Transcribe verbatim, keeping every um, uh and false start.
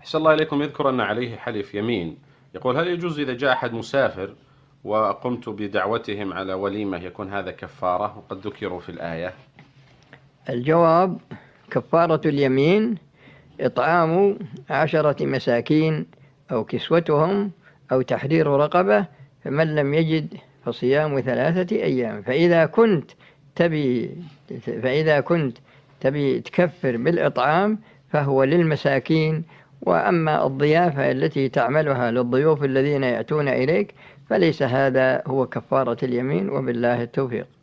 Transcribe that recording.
أحسن الله إليكم. يذكر أن عليه حلف يمين، يقول هل يجوز إذا جاء أحد مسافر وقمت بدعوتهم على وليمة يكون هذا كفارة؟ وقد ذكروا في الآية. الجواب: كفارة اليمين إطعام عشرة مساكين أو كسوتهم أو تحرير رقبة، فمن لم يجد فصيام ثلاثة أيام. فإذا كنت تبي فإذا كنت تبي تكفر بالإطعام فهو للمساكين، وأما الضيافة التي تعملها للضيوف الذين يأتون إليك فليس هذا هو كفارة اليمين، وبالله التوفيق.